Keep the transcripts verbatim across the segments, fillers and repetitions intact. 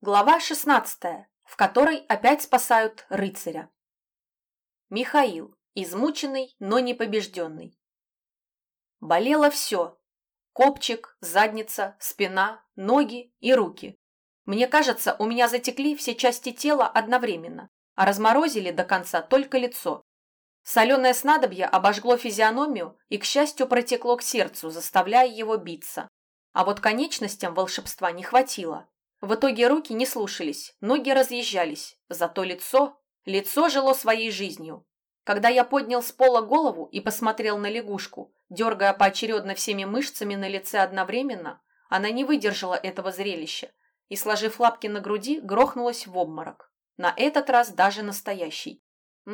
Глава шестнадцатая, в которой опять спасают рыцаря. Михаил, измученный, но не побежденный. Болело все. Копчик, задница, спина, ноги и руки. Мне кажется, у меня затекли все части тела одновременно, а разморозили до конца только лицо. Соленое снадобье обожгло физиономию и, к счастью, протекло к сердцу, заставляя его биться. А вот конечностям волшебства не хватило. В итоге руки не слушались, ноги разъезжались, зато лицо, лицо жило своей жизнью. Когда я поднял с пола голову и посмотрел на лягушку, дергая поочередно всеми мышцами на лице одновременно, она не выдержала этого зрелища и, сложив лапки на груди, грохнулась в обморок. На этот раз даже настоящий.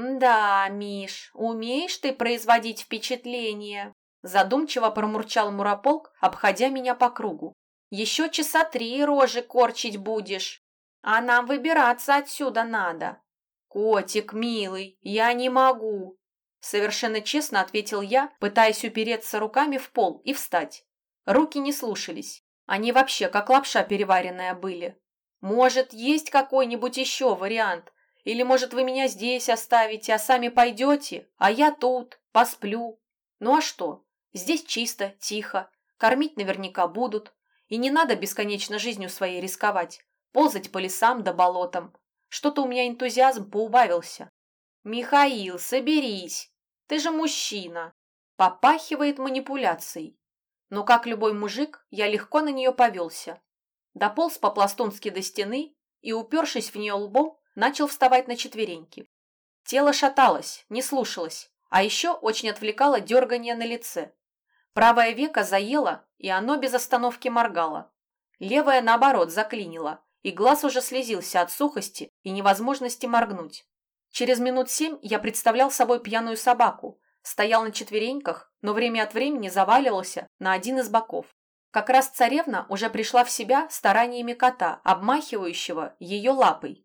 «Да, Миш, умеешь ты производить впечатление?» Задумчиво промурчал Мурополк, обходя меня по кругу. «Еще часа три рожи корчить будешь, а нам выбираться отсюда надо». «Котик, милый, я не могу», — совершенно честно ответил я, пытаясь упереться руками в пол и встать. Руки не слушались, они вообще как лапша переваренная были. «Может, есть какой-нибудь еще вариант? Или, может, вы меня здесь оставите, а сами пойдете, а я тут, посплю? Ну а что? Здесь чисто, тихо, кормить наверняка будут. И не надо бесконечно жизнью своей рисковать, ползать по лесам да болотам. Что-то у меня энтузиазм поубавился». «Михаил, соберись, ты же мужчина», попахивает манипуляцией. Но, как любой мужик, я легко на нее повелся. Дополз по-пластунски до стены и, упершись в нее лбом, начал вставать на четвереньки. Тело шаталось, не слушалось, а еще очень отвлекало дергание на лице. Правое веко заело, и оно без остановки моргало. Левое, наоборот, заклинило, и глаз уже слезился от сухости и невозможности моргнуть. Через минут семь я представлял собой пьяную собаку, стоял на четвереньках, но время от времени заваливался на один из боков. Как раз царевна уже пришла в себя стараниями кота, обмахивающего ее лапой.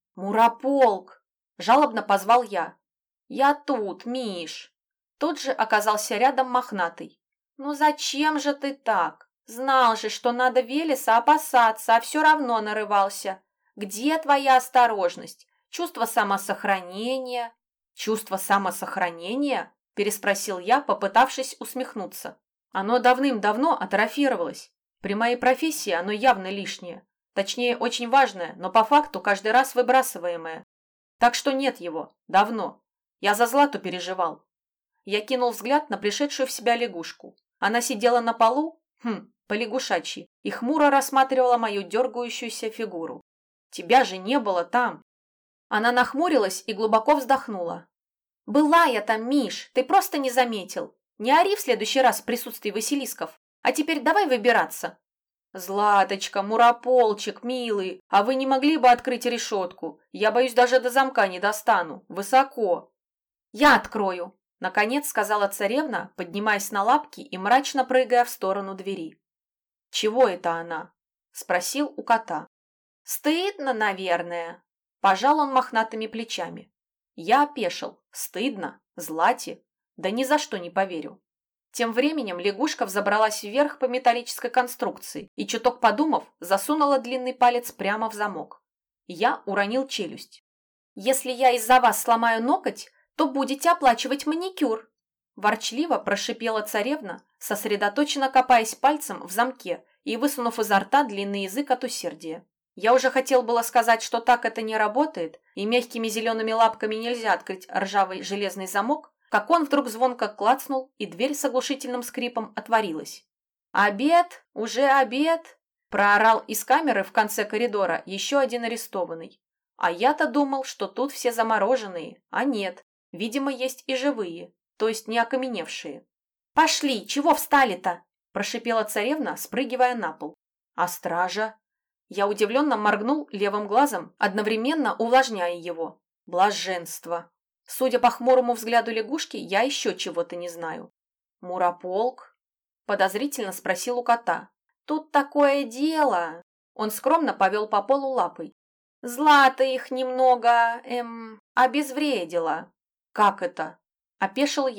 «Мурополк!» – жалобно позвал я. «Я тут, Миш!» Тут же оказался рядом мохнатый. «Ну зачем же ты так? Знал же, что надо Велеса опасаться, а все равно нарывался. Где твоя осторожность? Чувство самосохранения?» «Чувство самосохранения?» – переспросил я, попытавшись усмехнуться. «Оно давным-давно атрофировалось. При моей профессии оно явно лишнее. Точнее, очень важное, но по факту каждый раз выбрасываемое. Так что нет его. Давно. Я за Злату переживал». Я кинул взгляд на пришедшую в себя лягушку. Она сидела на полу, хм, по-лягушачьи, и хмуро рассматривала мою дергающуюся фигуру. «Тебя же не было там!» Она нахмурилась и глубоко вздохнула. «Была я там, Миш, ты просто не заметил. Не ори в следующий раз в присутствии Василисков. А теперь давай выбираться». «Златочка, Мурополчик, милый, а вы не могли бы открыть решетку? Я боюсь, даже до замка не достану. Высоко». «Я открою», — наконец сказала царевна, поднимаясь на лапки и мрачно прыгая в сторону двери. «Чего это она?» — спросил у кота. «Стыдно, наверное», — пожал он мохнатыми плечами. Я опешил. Стыдно? Злате? Да ни за что не поверю. Тем временем лягушка взобралась вверх по металлической конструкции и, чуток подумав, засунула длинный палец прямо в замок. Я уронил челюсть. «Если я из-за вас сломаю ноготь, то будете оплачивать маникюр», ворчливо прошипела царевна, сосредоточенно копаясь пальцем в замке и высунув изо рта длинный язык от усердия. Я уже хотел было сказать, что так это не работает, и мягкими зелеными лапками нельзя открыть ржавый железный замок, как он вдруг звонко клацнул, и дверь с оглушительным скрипом отворилась. «Обед! Уже обед!» – проорал из камеры в конце коридора еще один арестованный. А я-то думал, что тут все замороженные, а нет, видимо, есть и живые, то есть не окаменевшие. «Пошли, чего встали-то?» – прошипела царевна, спрыгивая на пол. «А стража?» Я удивленно моргнул левым глазом, одновременно увлажняя его. Блаженство. Судя по хмурому взгляду лягушки, я еще чего-то не знаю. «Мурополк?» – подозрительно спросил у кота. «Тут такое дело!» Он скромно повел по полу лапой. «Злата их немного, эм, обезвредила». «Как это?» – опешил я.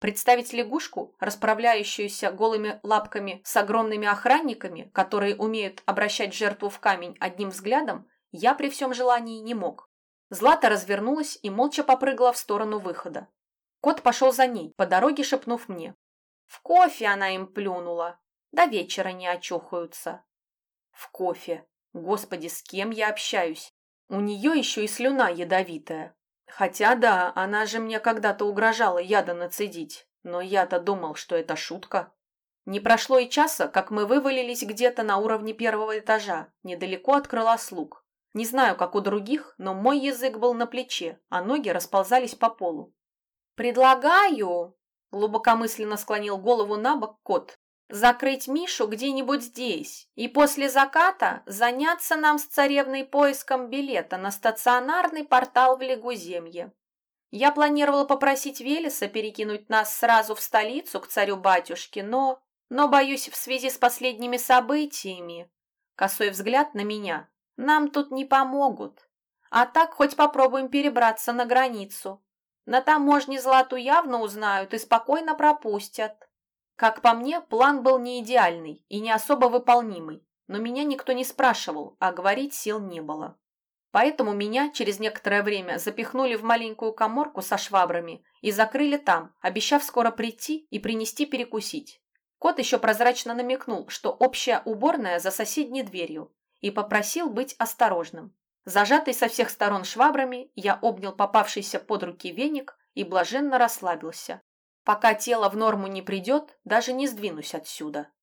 Представить лягушку, расправляющуюся голыми лапками с огромными охранниками, которые умеют обращать жертву в камень одним взглядом, я при всем желании не мог. Злата развернулась и молча попрыгала в сторону выхода. Кот пошел за ней, по дороге шепнув мне. В кофе она им плюнула. До вечера не очухаются. В кофе. Господи, с кем я общаюсь? У нее еще и слюна ядовитая. Хотя да, она же мне когда-то угрожала яда нацедить. Но я-то думал, что это шутка. Не прошло и часа, как мы вывалились где-то на уровне первого этажа, недалеко от крыла слуг. Не знаю, как у других, но мой язык был на плече, а ноги расползались по полу. «Предлагаю», — глубокомысленно склонил голову на бок кот, «закрыть Мишу где-нибудь здесь и после заката заняться нам с царевной поиском билета на стационарный портал в Лягуземье. Я планировала попросить Велеса перекинуть нас сразу в столицу к царю-батюшке, но... но, боюсь, в связи с последними событиями...» Косой взгляд на меня. «Нам тут не помогут. А так хоть попробуем перебраться на границу. На таможне Злату явно узнают и спокойно пропустят». Как по мне, план был не идеальный и не особо выполнимый, но меня никто не спрашивал, а говорить сил не было. Поэтому меня через некоторое время запихнули в маленькую каморку со швабрами и закрыли там, обещав скоро прийти и принести перекусить. Кот еще прозрачно намекнул, что общая уборная за соседней дверью, и попросил быть осторожным. Зажатый со всех сторон швабрами, я обнял попавшийся под руки веник и блаженно расслабился. Пока тело в норму не придет, даже не сдвинусь отсюда.